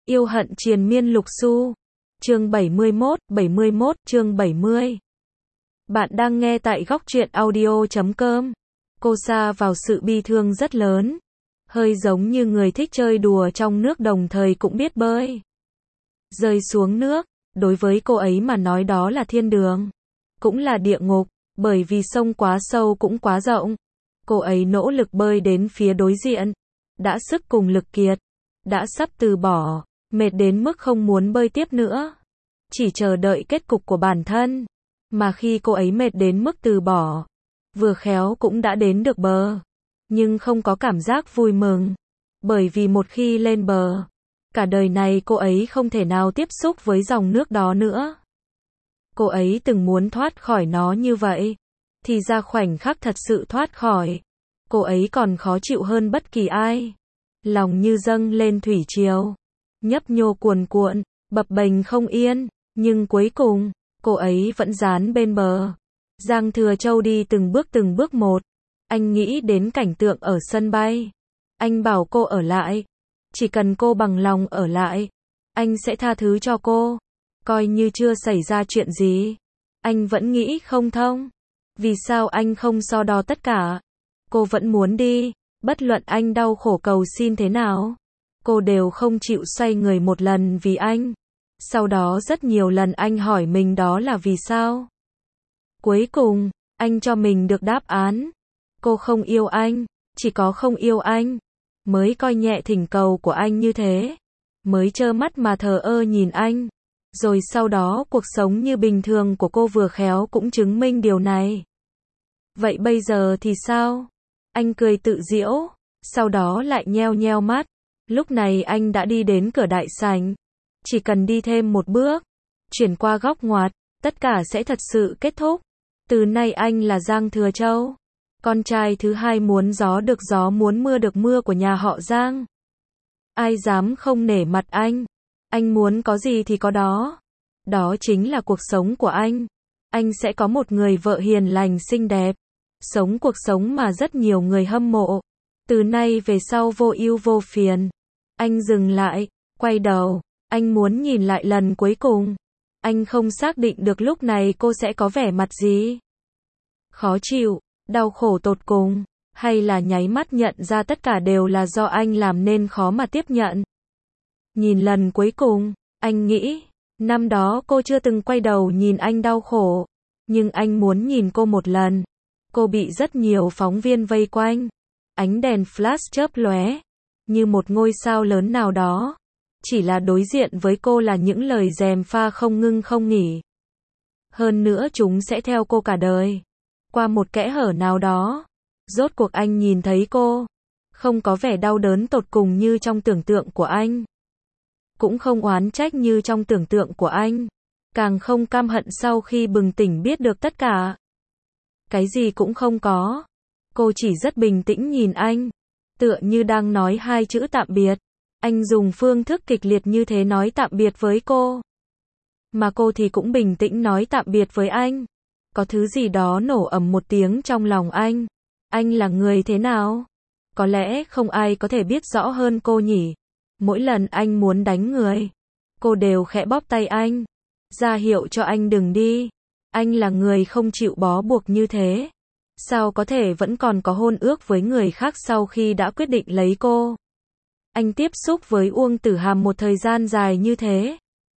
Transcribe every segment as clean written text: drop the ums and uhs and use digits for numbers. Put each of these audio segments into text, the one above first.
Yêu hận triền miên lục xu. Chương 71, chương 70. Bạn đang nghe tại góc truyện audio.com. Cô sa vào sự bi thương rất lớn. Hơi giống như người thích chơi đùa trong nước đồng thời cũng biết bơi. Rơi xuống nước, đối với cô ấy mà nói đó là thiên đường. Cũng là địa ngục, bởi vì sông quá sâu cũng quá rộng. Cô ấy nỗ lực bơi đến phía đối diện. Đã sức cùng lực kiệt. Đã sắp từ bỏ. Mệt đến mức không muốn bơi tiếp nữa. Chỉ chờ đợi kết cục của bản thân. Mà khi cô ấy mệt đến mức từ bỏ, vừa khéo cũng đã đến được bờ. Nhưng không có cảm giác vui mừng. Bởi vì một khi lên bờ, cả đời này cô ấy không thể nào tiếp xúc với dòng nước đó nữa. Cô ấy từng muốn thoát khỏi nó như vậy. Thì ra khoảnh khắc thật sự thoát khỏi, cô ấy còn khó chịu hơn bất kỳ ai. Lòng như dâng lên thủy triều. Nhấp nhô cuồn cuộn, bập bềnh không yên, nhưng cuối cùng, cô ấy vẫn dán bên bờ. Giang Thừa Châu đi từng bước một. Anh nghĩ đến cảnh tượng ở sân bay. Anh bảo cô ở lại. Chỉ cần cô bằng lòng ở lại, anh sẽ tha thứ cho cô. Coi như chưa xảy ra chuyện gì. Anh vẫn nghĩ không thông. Vì sao anh không so đo tất cả? Cô vẫn muốn đi, bất luận anh đau khổ cầu xin thế nào. Cô đều không chịu xoay người một lần vì anh. Sau đó rất nhiều lần anh hỏi mình đó là vì sao. Cuối cùng, anh cho mình được đáp án. Cô không yêu anh, chỉ có không yêu anh mới coi nhẹ thỉnh cầu của anh như thế. Mới trơ mắt mà thờ ơ nhìn anh. Rồi sau đó cuộc sống như bình thường của cô vừa khéo cũng chứng minh điều này. Vậy bây giờ thì sao? Anh cười tự giễu, sau đó lại nheo nheo mắt. Lúc này anh đã đi đến cửa đại sảnh. Chỉ cần đi thêm một bước, chuyển qua góc ngoặt, tất cả sẽ thật sự kết thúc. Từ nay anh là Giang Thừa Châu, con trai thứ hai muốn gió được gió muốn mưa được mưa của nhà họ Giang. Ai dám không nể mặt anh? Anh muốn có gì thì có đó. Đó chính là cuộc sống của anh. Anh sẽ có một người vợ hiền lành xinh đẹp. Sống cuộc sống mà rất nhiều người hâm mộ. Từ nay về sau vô ưu vô phiền. Anh dừng lại, quay đầu. Anh muốn nhìn lại lần cuối cùng. Anh không xác định được lúc này cô sẽ có vẻ mặt gì. Khó chịu, đau khổ tột cùng, hay là nháy mắt nhận ra tất cả đều là do anh làm nên khó mà tiếp nhận. Nhìn lần cuối cùng, anh nghĩ, năm đó cô chưa từng quay đầu nhìn anh đau khổ, nhưng anh muốn nhìn cô một lần. Cô bị rất nhiều phóng viên vây quanh, ánh đèn flash chớp lóe, như một ngôi sao lớn nào đó. Chỉ là đối diện với cô là những lời gièm pha không ngưng không nghỉ. Hơn nữa chúng sẽ theo cô cả đời. Qua một kẽ hở nào đó, rốt cuộc anh nhìn thấy cô. Không có vẻ đau đớn tột cùng như trong tưởng tượng của anh. Cũng không oán trách như trong tưởng tượng của anh. Càng không căm hận sau khi bừng tỉnh biết được tất cả. Cái gì cũng không có. Cô chỉ rất bình tĩnh nhìn anh. Tựa như đang nói hai chữ tạm biệt. Anh dùng phương thức kịch liệt như thế nói tạm biệt với cô. Mà cô thì cũng bình tĩnh nói tạm biệt với anh. Có thứ gì đó nổ ầm một tiếng trong lòng anh. Anh là người thế nào? Có lẽ không ai có thể biết rõ hơn cô nhỉ. Mỗi lần anh muốn đánh người, cô đều khẽ bóp tay anh. Ra hiệu cho anh đừng đi. Anh là người không chịu bó buộc như thế. Sao có thể vẫn còn có hôn ước với người khác sau khi đã quyết định lấy cô? Anh tiếp xúc với Uông Tử Hàm một thời gian dài như thế.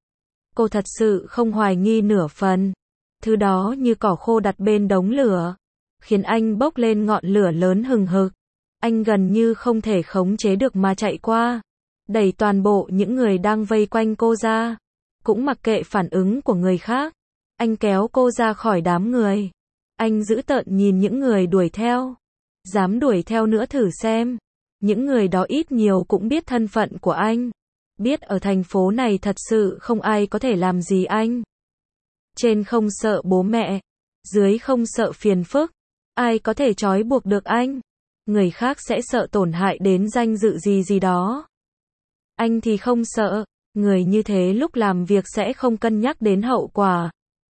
Cô thật sự không hoài nghi nửa phần. Thứ đó như cỏ khô đặt bên đống lửa, khiến anh bốc lên ngọn lửa lớn hừng hực. Anh gần như không thể khống chế được mà chạy qua, đẩy toàn bộ những người đang vây quanh cô ra. Cũng mặc kệ phản ứng của người khác. Anh kéo cô ra khỏi đám người. Anh dữ tợn nhìn những người đuổi theo. Dám đuổi theo nữa thử xem. Những người đó ít nhiều cũng biết thân phận của anh. Biết ở thành phố này thật sự không ai có thể làm gì anh. Trên không sợ bố mẹ, dưới không sợ phiền phức. Ai có thể trói buộc được anh. Người khác sẽ sợ tổn hại đến danh dự gì đó. Anh thì không sợ. Người như thế lúc làm việc sẽ không cân nhắc đến hậu quả.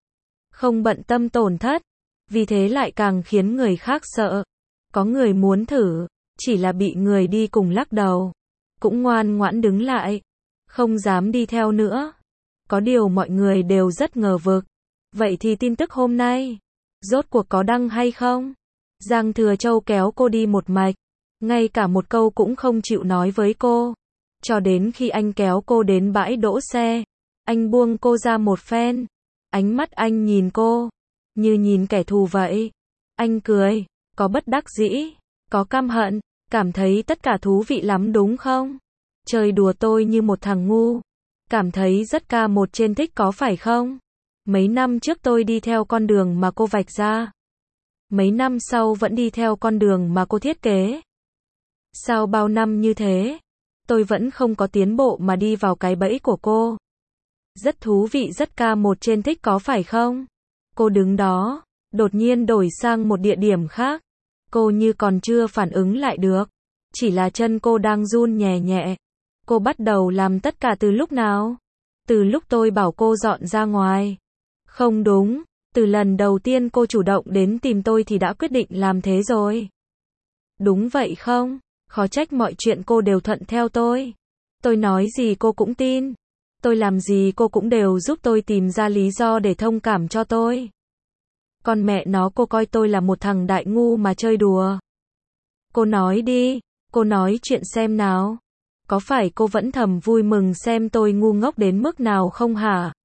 Không bận tâm tổn thất. Vì thế lại càng khiến người khác sợ. Có người muốn thử, chỉ là bị người đi cùng lắc đầu. Cũng ngoan ngoãn đứng lại. không dám đi theo nữa. Có điều mọi người đều rất ngờ vực. Vậy thì tin tức hôm nay, rốt cuộc có đăng hay không? Giang Thừa Châu kéo cô đi một mạch, ngay cả một câu cũng không chịu nói với cô. Cho đến khi anh kéo cô đến bãi đỗ xe, anh buông cô ra một phen. Ánh mắt anh nhìn cô, như nhìn kẻ thù vậy. Anh cười, có bất đắc dĩ, có căm hận, cảm thấy tất cả thú vị lắm đúng không? Chơi đùa tôi như một thằng ngu, cảm thấy rất ca một trên thích có phải không? Mấy năm trước tôi đi theo con đường mà cô vạch ra. Mấy năm sau vẫn đi theo con đường mà cô thiết kế. Sao bao năm như thế, tôi vẫn không có tiến bộ mà đi vào cái bẫy của cô. Rất thú vị, rất ca một trên thích có phải không? Cô đứng đó, đột nhiên đổi sang một địa điểm khác. Cô như còn chưa phản ứng lại được. Chỉ là chân cô đang run nhẹ nhẹ. Cô bắt đầu làm tất cả từ lúc nào? Từ lúc tôi bảo cô dọn ra ngoài. Không đúng, từ lần đầu tiên cô chủ động đến tìm tôi thì đã quyết định làm thế rồi. Đúng vậy không? Khó trách mọi chuyện cô đều thuận theo tôi. Tôi nói gì cô cũng tin. Tôi làm gì cô cũng đều giúp tôi tìm ra lý do để thông cảm cho tôi. Con mẹ nó, cô coi tôi là một thằng đại ngu mà chơi đùa. Cô nói đi, cô nói chuyện xem nào. Có phải cô vẫn thầm vui mừng xem tôi ngu ngốc đến mức nào không hả?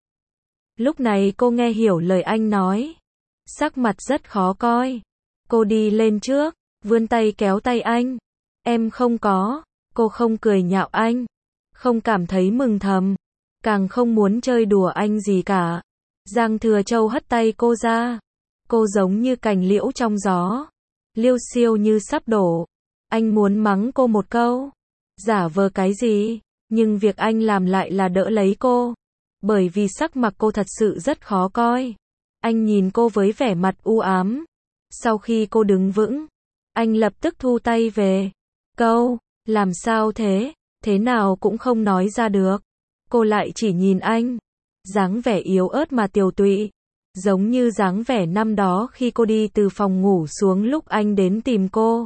Lúc này cô nghe hiểu lời anh nói. Sắc mặt rất khó coi. Cô đi lên trước, vươn tay kéo tay anh. Em không có. Cô không cười nhạo anh. Không cảm thấy mừng thầm. Càng không muốn chơi đùa anh gì cả. Giang Thừa Châu hất tay cô ra. Cô giống như cành liễu trong gió. Liêu xiêu như sắp đổ. Anh muốn mắng cô một câu. Giả vờ cái gì? Nhưng việc anh làm lại là đỡ lấy cô. Bởi vì sắc mặt cô thật sự rất khó coi. Anh nhìn cô với vẻ mặt u ám. Sau khi cô đứng vững, anh lập tức thu tay về. Câu, làm sao thế? Thế nào cũng không nói ra được. Cô lại chỉ nhìn anh. Dáng vẻ yếu ớt mà tiều tụy. Giống như dáng vẻ năm đó khi cô đi từ phòng ngủ xuống lúc anh đến tìm cô.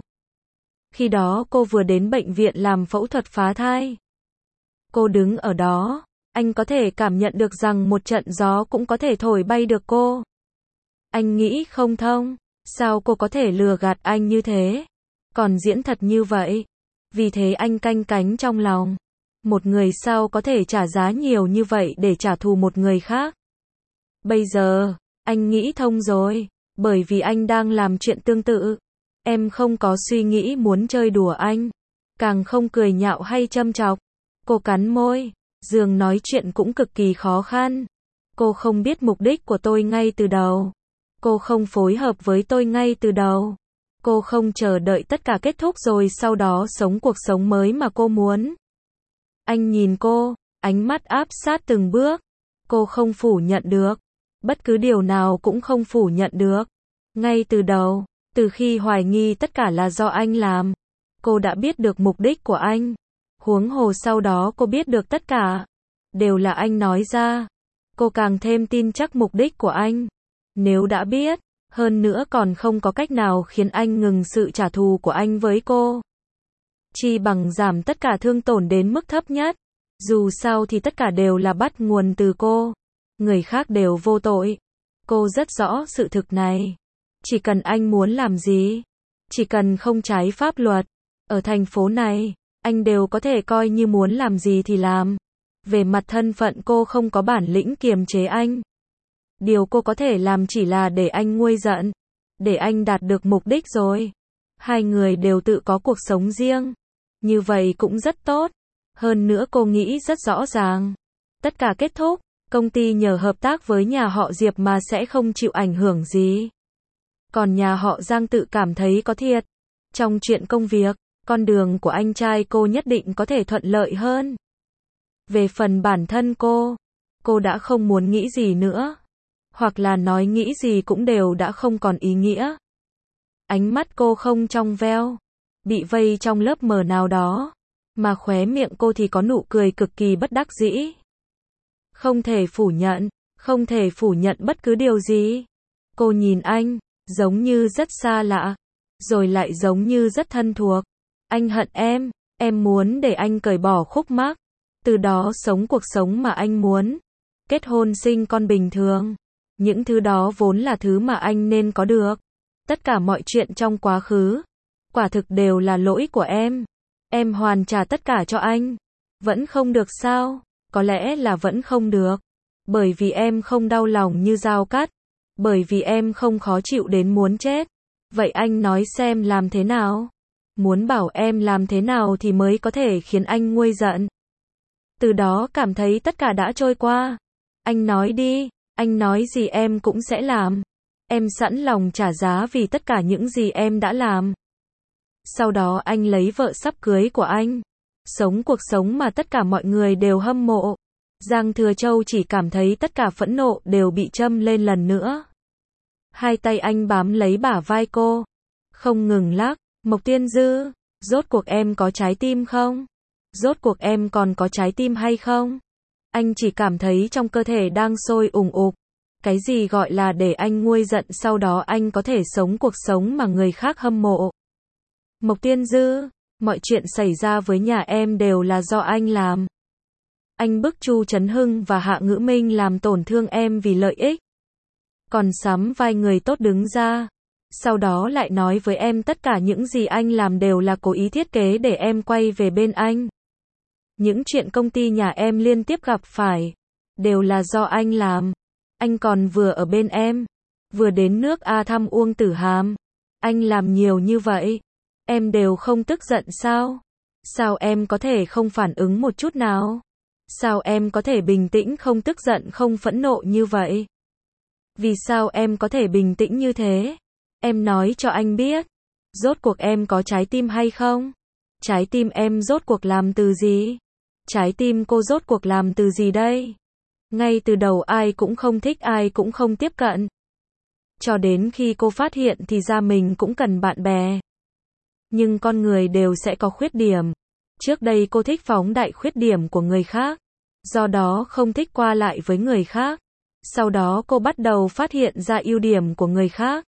Khi đó cô vừa đến bệnh viện làm phẫu thuật phá thai. Cô đứng ở đó, anh có thể cảm nhận được rằng một trận gió cũng có thể thổi bay được cô. Anh nghĩ không thông, sao cô có thể lừa gạt anh như thế, còn diễn thật như vậy. Vì thế anh canh cánh trong lòng. Một người sao có thể trả giá nhiều như vậy để trả thù một người khác. Bây giờ, anh nghĩ thông rồi, bởi vì anh đang làm chuyện tương tự. Em không có suy nghĩ muốn chơi đùa anh, càng không cười nhạo hay châm chọc. Cô cắn môi, giường nói chuyện cũng cực kỳ khó khăn. Cô không biết mục đích của tôi ngay từ đầu. Cô không phối hợp với tôi ngay từ đầu. Cô không chờ đợi tất cả kết thúc rồi sau đó sống cuộc sống mới mà cô muốn. Anh nhìn cô, ánh mắt áp sát từng bước. Cô không phủ nhận được. Bất cứ điều nào cũng không phủ nhận được. Ngay từ đầu, từ khi hoài nghi tất cả là do anh làm, cô đã biết được mục đích của anh. Huống hồ sau đó cô biết được tất cả đều là anh nói ra. Cô càng thêm tin chắc mục đích của anh. Nếu đã biết, hơn nữa còn không có cách nào khiến anh ngừng sự trả thù của anh với cô. Chi bằng giảm tất cả thương tổn đến mức thấp nhất. Dù sao thì tất cả đều là bắt nguồn từ cô. Người khác đều vô tội. Cô rất rõ sự thực này. Chỉ cần anh muốn làm gì, chỉ cần không trái pháp luật, ở thành phố này, anh đều có thể coi như muốn làm gì thì làm. Về mặt thân phận cô không có bản lĩnh kiềm chế anh. Điều cô có thể làm chỉ là để anh nguôi giận, để anh đạt được mục đích rồi. Hai người đều tự có cuộc sống riêng. Như vậy cũng rất tốt. Hơn nữa cô nghĩ rất rõ ràng. Tất cả kết thúc, công ty nhờ hợp tác với nhà họ Diệp mà sẽ không chịu ảnh hưởng gì. Còn nhà họ Giang tự cảm thấy có thiệt. Trong chuyện công việc, con đường của anh trai cô nhất định có thể thuận lợi hơn. Về phần bản thân cô đã không muốn nghĩ gì nữa. Hoặc là nói nghĩ gì cũng đều đã không còn ý nghĩa. Ánh mắt cô không trong veo, bị vây trong lớp mờ nào đó, mà khóe miệng cô thì có nụ cười cực kỳ bất đắc dĩ. Không thể phủ nhận bất cứ điều gì. Cô nhìn anh, giống như rất xa lạ, rồi lại giống như rất thân thuộc. Anh hận em muốn để anh cởi bỏ khúc mắc. Từ đó sống cuộc sống mà anh muốn. Kết hôn sinh con bình thường. Những thứ đó vốn là thứ mà anh nên có được. Tất cả mọi chuyện trong quá khứ, quả thực đều là lỗi của em. Em hoàn trả tất cả cho anh. Vẫn không được sao? Có lẽ là vẫn không được. Bởi vì em không đau lòng như dao cắt. Bởi vì em không khó chịu đến muốn chết. Vậy anh nói xem làm thế nào? Muốn bảo em làm thế nào thì mới có thể khiến anh nguôi giận. Từ đó cảm thấy tất cả đã trôi qua. Anh nói đi, anh nói gì em cũng sẽ làm. Em sẵn lòng trả giá vì tất cả những gì em đã làm. Sau đó anh lấy vợ sắp cưới của anh. Sống cuộc sống mà tất cả mọi người đều hâm mộ. Giang Thừa Châu chỉ cảm thấy tất cả phẫn nộ đều bị châm lên lần nữa. Hai tay anh bám lấy bả vai cô. Không ngừng lắc. Mộc Tiên Dư, rốt cuộc em có trái tim không? Rốt cuộc em còn có trái tim hay không? Anh chỉ cảm thấy trong cơ thể đang sôi ùng ục. Cái gì gọi là để anh nguôi giận sau đó anh có thể sống cuộc sống mà người khác hâm mộ. Mộc Tiên Dư, mọi chuyện xảy ra với nhà em đều là do anh làm. Anh bức Chu Trấn Hưng và Hạ Ngữ Minh làm tổn thương em vì lợi ích. Còn sắm vai người tốt đứng ra. Sau đó lại nói với em tất cả những gì anh làm đều là cố ý thiết kế để em quay về bên anh. Những chuyện công ty nhà em liên tiếp gặp phải, đều là do anh làm. Anh còn vừa ở bên em, vừa đến nước A thăm Uông Tử Hàm. Anh làm nhiều như vậy, em đều không tức giận sao? Sao em có thể không phản ứng một chút nào? Sao em có thể bình tĩnh không tức giận không phẫn nộ như vậy? Vì sao em có thể bình tĩnh như thế? Em nói cho anh biết, rốt cuộc em có trái tim hay không? Trái tim em rốt cuộc làm từ gì? Trái tim cô rốt cuộc làm từ gì đây? Ngay từ đầu ai cũng không thích, ai cũng không tiếp cận. Cho đến khi cô phát hiện thì ra mình cũng cần bạn bè. Nhưng con người đều sẽ có khuyết điểm. Trước đây cô thích phóng đại khuyết điểm của người khác, do đó không thích qua lại với người khác. Sau đó cô bắt đầu phát hiện ra ưu điểm của người khác.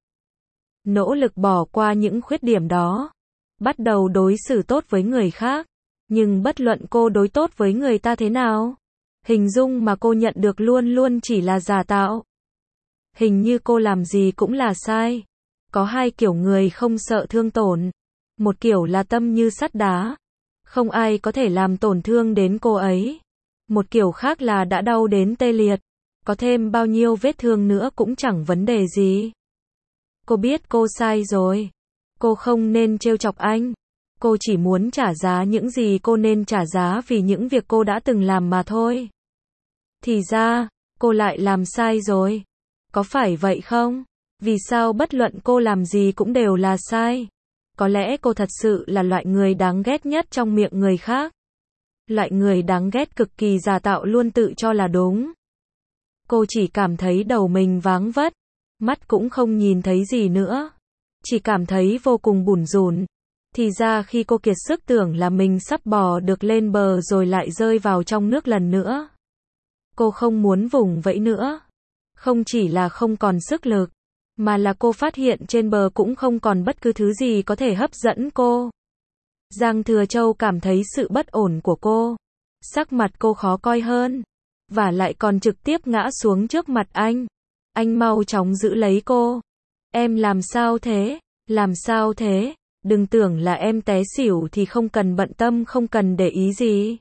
Nỗ lực bỏ qua những khuyết điểm đó. Bắt đầu đối xử tốt với người khác. Nhưng bất luận cô đối tốt với người ta thế nào, hình dung mà cô nhận được luôn luôn chỉ là giả tạo. Hình như cô làm gì cũng là sai. Có hai kiểu người không sợ thương tổn. Một kiểu là tâm như sắt đá. Không ai có thể làm tổn thương đến cô ấy. Một kiểu khác là đã đau đến tê liệt. Có thêm bao nhiêu vết thương nữa cũng chẳng vấn đề gì. Cô biết cô sai rồi. Cô không nên trêu chọc anh. Cô chỉ muốn trả giá những gì cô nên trả giá vì những việc cô đã từng làm mà thôi. Thì ra, cô lại làm sai rồi. Có phải vậy không? Vì sao bất luận cô làm gì cũng đều là sai? Có lẽ cô thật sự là loại người đáng ghét nhất trong miệng người khác. Loại người đáng ghét cực kỳ giả tạo luôn tự cho là đúng. Cô chỉ cảm thấy đầu mình váng vất. Mắt cũng không nhìn thấy gì nữa. Chỉ cảm thấy vô cùng bủn rủn. Thì ra khi cô kiệt sức tưởng là mình sắp bò được lên bờ rồi lại rơi vào trong nước lần nữa. Cô không muốn vùng vẫy nữa. Không chỉ là không còn sức lực, mà là cô phát hiện trên bờ cũng không còn bất cứ thứ gì có thể hấp dẫn cô. Giang Thừa Châu cảm thấy sự bất ổn của cô. Sắc mặt cô khó coi hơn. Và lại còn trực tiếp ngã xuống trước mặt anh. Anh mau chóng giữ lấy cô. Em làm sao thế? Làm sao thế? Đừng tưởng là em té xỉu thì không cần bận tâm, không cần để ý gì.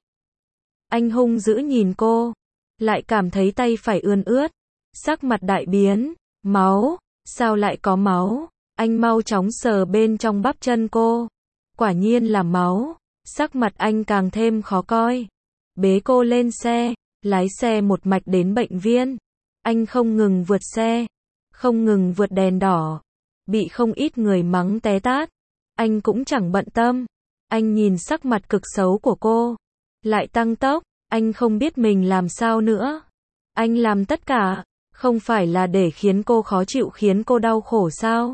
Anh hung dữ nhìn cô. Lại cảm thấy tay phải ươn ướt. Sắc mặt đại biến. Máu. Sao lại có máu? Anh mau chóng sờ bên trong bắp chân cô. Quả nhiên là máu. Sắc mặt anh càng thêm khó coi. Bế cô lên xe. Lái xe một mạch đến bệnh viện. Anh không ngừng vượt xe. Không ngừng vượt đèn đỏ. Bị không ít người mắng té tát. Anh cũng chẳng bận tâm. Anh nhìn sắc mặt cực xấu của cô. Lại tăng tốc. Anh không biết mình làm sao nữa. Anh làm tất cả. Không phải là để khiến cô khó chịu, khiến cô đau khổ sao?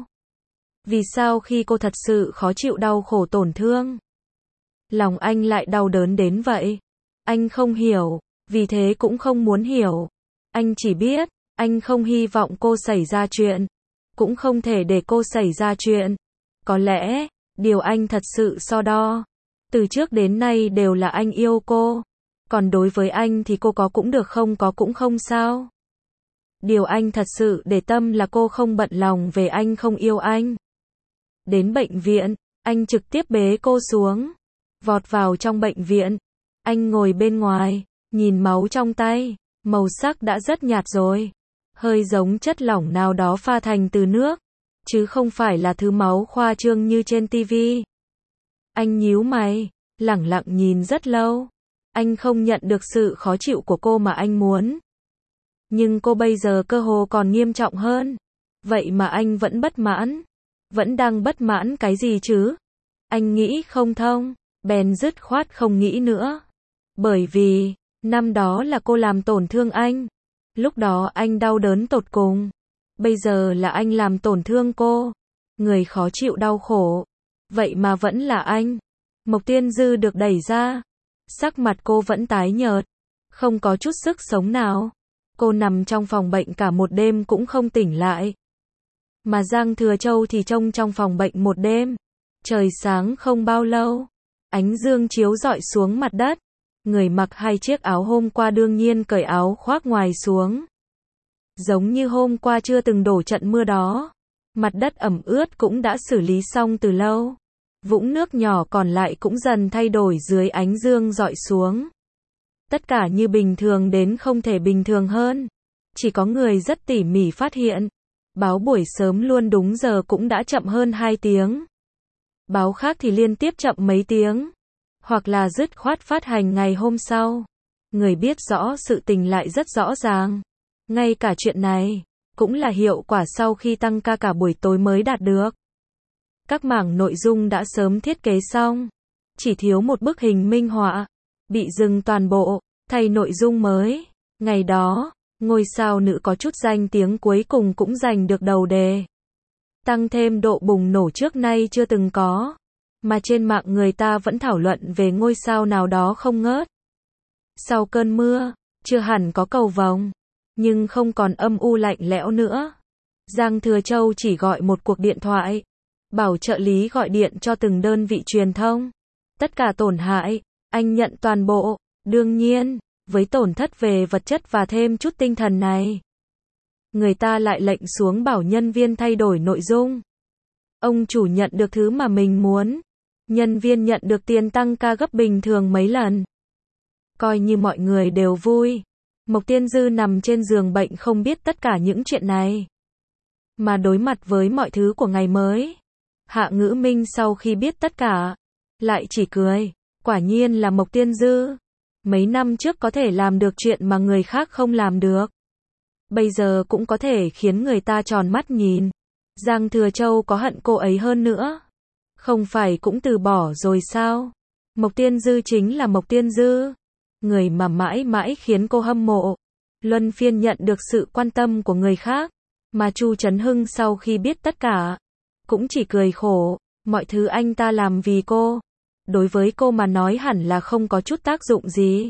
Vì sao khi cô thật sự khó chịu, đau khổ, tổn thương, lòng anh lại đau đớn đến vậy? Anh không hiểu. Vì thế cũng không muốn hiểu. Anh chỉ biết, anh không hy vọng cô xảy ra chuyện. Cũng không thể để cô xảy ra chuyện. Có lẽ, điều anh thật sự so đo từ trước đến nay đều là anh yêu cô. Còn đối với anh thì cô có cũng được, không có cũng không sao. Điều anh thật sự để tâm là cô không bận lòng về anh không yêu anh. Đến bệnh viện, anh trực tiếp bế cô xuống. Vọt vào trong bệnh viện. Anh ngồi bên ngoài, nhìn máu trong tay. Màu sắc đã rất nhạt rồi. Hơi giống chất lỏng nào đó pha thành từ nước. Chứ không phải là thứ máu khoa trương như trên tivi. Anh nhíu mày, lẳng lặng nhìn rất lâu. Anh không nhận được sự khó chịu của cô mà anh muốn. Nhưng cô bây giờ cơ hồ còn nghiêm trọng hơn. Vậy mà anh vẫn bất mãn. Vẫn đang bất mãn cái gì chứ? Anh nghĩ không thông, bèn dứt khoát không nghĩ nữa. Bởi vì, năm đó là cô làm tổn thương anh. Lúc đó anh đau đớn tột cùng. Bây giờ là anh làm tổn thương cô. Người khó chịu đau khổ. Vậy mà vẫn là anh. Mộc Tiên Dư được đẩy ra. Sắc mặt cô vẫn tái nhợt. Không có chút sức sống nào. Cô nằm trong phòng bệnh cả một đêm cũng không tỉnh lại. Mà Giang Thừa Châu thì trông trong phòng bệnh một đêm. Trời sáng không bao lâu. Ánh dương chiếu rọi xuống mặt đất. Người mặc hai chiếc áo hôm qua đương nhiên cởi áo khoác ngoài xuống. Giống như hôm qua chưa từng đổ trận mưa đó. Mặt đất ẩm ướt cũng đã xử lý xong từ lâu. Vũng nước nhỏ còn lại cũng dần thay đổi dưới ánh dương rọi xuống. Tất cả như bình thường đến không thể bình thường hơn. Chỉ có người rất tỉ mỉ phát hiện. Báo buổi sớm luôn đúng giờ cũng đã chậm hơn 2 tiếng. Báo khác thì liên tiếp chậm mấy tiếng. Hoặc là dứt khoát phát hành ngày hôm sau. Người biết rõ sự tình lại rất rõ ràng. Ngay cả chuyện này, cũng là hiệu quả sau khi tăng ca cả buổi tối mới đạt được. Các mảng nội dung đã sớm thiết kế xong. Chỉ thiếu một bức hình minh họa. Bị dừng toàn bộ, thay nội dung mới. Ngày đó, ngôi sao nữ có chút danh tiếng cuối cùng cũng giành được đầu đề. Tăng thêm độ bùng nổ trước nay chưa từng có. Mà trên mạng người ta vẫn thảo luận về ngôi sao nào đó không ngớt. Sau cơn mưa, chưa hẳn có cầu vồng. Nhưng không còn âm u lạnh lẽo nữa. Giang Thừa Châu chỉ gọi một cuộc điện thoại. Bảo trợ lý gọi điện cho từng đơn vị truyền thông. Tất cả tổn hại, anh nhận toàn bộ. Đương nhiên, với tổn thất về vật chất và thêm chút tinh thần này. Người ta lại lệnh xuống bảo nhân viên thay đổi nội dung. Ông chủ nhận được thứ mà mình muốn. Nhân viên nhận được tiền tăng ca gấp bình thường mấy lần. Coi như mọi người đều vui. Mộc Tiên Dư nằm trên giường bệnh không biết tất cả những chuyện này. Mà đối mặt với mọi thứ của ngày mới. Hạ Ngữ Minh sau khi biết tất cả, lại chỉ cười. Quả nhiên là Mộc Tiên Dư. Mấy năm trước có thể làm được chuyện mà người khác không làm được. Bây giờ cũng có thể khiến người ta tròn mắt nhìn. Giang Thừa Châu có hận cô ấy hơn nữa. Không phải cũng từ bỏ rồi sao? Mộc Tiên Dư chính là Mộc Tiên Dư. Người mà mãi mãi khiến cô hâm mộ. Luân phiên nhận được sự quan tâm của người khác. Mà Chu Trấn Hưng sau khi biết tất cả, cũng chỉ cười khổ. Mọi thứ anh ta làm vì cô. Đối với cô mà nói hẳn là không có chút tác dụng gì.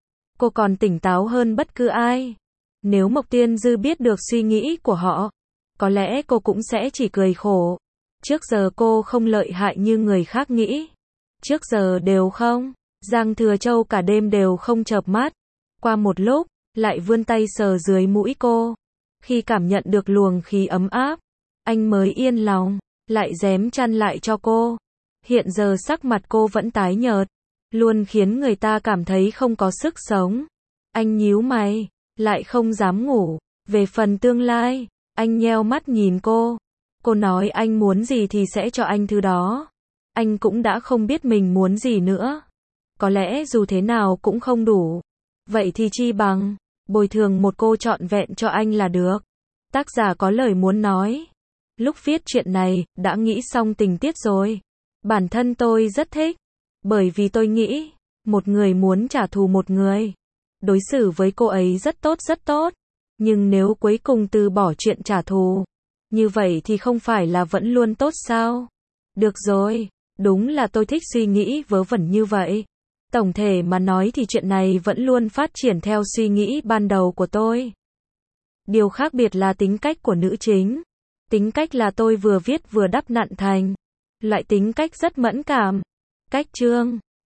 Cô còn tỉnh táo hơn bất cứ ai. Nếu Mộc Tiên Dư biết được suy nghĩ của họ, có lẽ cô cũng sẽ chỉ cười khổ. Trước giờ cô không lợi hại như người khác nghĩ. Trước giờ đều không. Giang Thừa Châu cả đêm đều không chợp mắt. Qua một lúc, lại vươn tay sờ dưới mũi cô. Khi cảm nhận được luồng khí ấm áp, anh mới yên lòng, lại rém chăn lại cho cô. Hiện giờ sắc mặt cô vẫn tái nhợt, luôn khiến người ta cảm thấy không có sức sống. Anh nhíu mày, lại không dám ngủ. Về phần tương lai, anh nheo mắt nhìn cô. Cô nói anh muốn gì thì sẽ cho anh thứ đó. Anh cũng đã không biết mình muốn gì nữa. Có lẽ dù thế nào cũng không đủ. Vậy thì chi bằng bồi thường một cô trọn vẹn cho anh là được. Tác giả có lời muốn nói. Lúc viết chuyện này, đã nghĩ xong tình tiết rồi. Bản thân tôi rất thích. Bởi vì tôi nghĩ, một người muốn trả thù một người. Đối xử với cô ấy rất tốt rất tốt. Nhưng nếu cuối cùng từ bỏ chuyện trả thù, như vậy thì không phải là vẫn luôn tốt sao? Được rồi, đúng là tôi thích suy nghĩ vớ vẩn như vậy. Tổng thể mà nói thì chuyện này vẫn luôn phát triển theo suy nghĩ ban đầu của tôi. Điều khác biệt là tính cách của nữ chính. Tính cách là tôi vừa viết vừa đắp nặn thành. Loại tính cách rất mẫn cảm. Cách chương